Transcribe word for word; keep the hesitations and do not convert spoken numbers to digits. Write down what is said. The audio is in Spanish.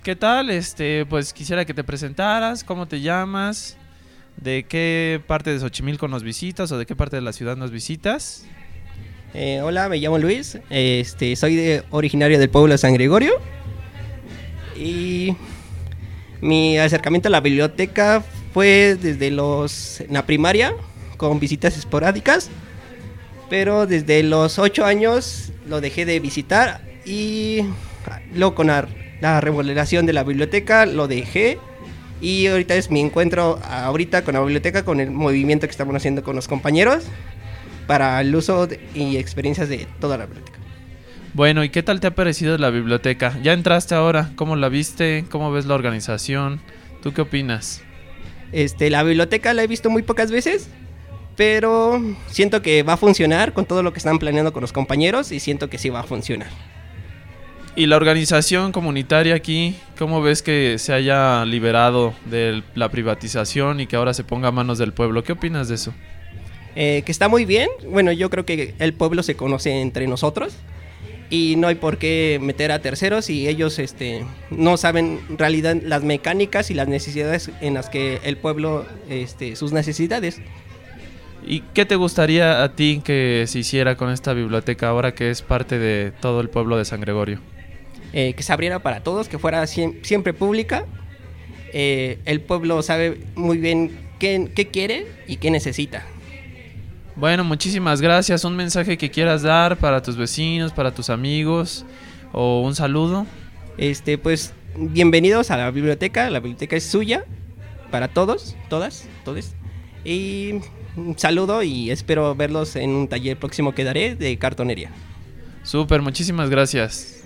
¿Qué tal? Este, pues quisiera que te presentaras, ¿cómo te llamas? ¿De qué parte de Xochimilco nos visitas o de qué parte de la ciudad nos visitas? Eh, hola, me llamo Luis, este, soy de, originario del pueblo de San Gregorio y mi acercamiento a la biblioteca fue desde los, en la primaria con visitas esporádicas, pero desde los ocho años lo dejé de visitar y luego con la, la remodelación de la biblioteca lo dejé y ahorita es mi encuentro ahorita con la biblioteca, con el movimiento que estamos haciendo con los compañeros para el uso de, y experiencias de toda la biblioteca. Bueno, ¿y qué tal te ha parecido la biblioteca? ¿Ya entraste ahora? ¿Cómo la viste? ¿Cómo ves la organización? ¿Tú qué opinas? Este, la biblioteca la he visto muy pocas veces, pero siento que va a funcionar con todo lo que están planeando con los compañeros y siento que sí va a funcionar. ¿Y la organización comunitaria aquí? ¿Cómo ves que se haya liberado de la privatización y que ahora se ponga a manos del pueblo? ¿Qué opinas de eso? Eh, que está muy bien. Bueno, yo creo que el pueblo se conoce entre nosotros y no hay por qué meter a terceros si ellos este, no saben en realidad las mecánicas y las necesidades en las que el pueblo, este, sus necesidades. ¿Y qué te gustaría a ti que se hiciera con esta biblioteca ahora que es parte de todo el pueblo de San Gregorio? Eh, que se abriera para todos, que fuera siem- siempre pública. Eh, el pueblo sabe muy bien qué, qué quiere y qué necesita. Bueno, muchísimas gracias. ¿Un mensaje que quieras dar para tus vecinos, para tus amigos o un saludo? Este, pues, bienvenidos a la biblioteca. La biblioteca es suya para todos, todas, todes. Y un saludo y espero verlos en un taller próximo que daré de cartonería. Súper, muchísimas gracias.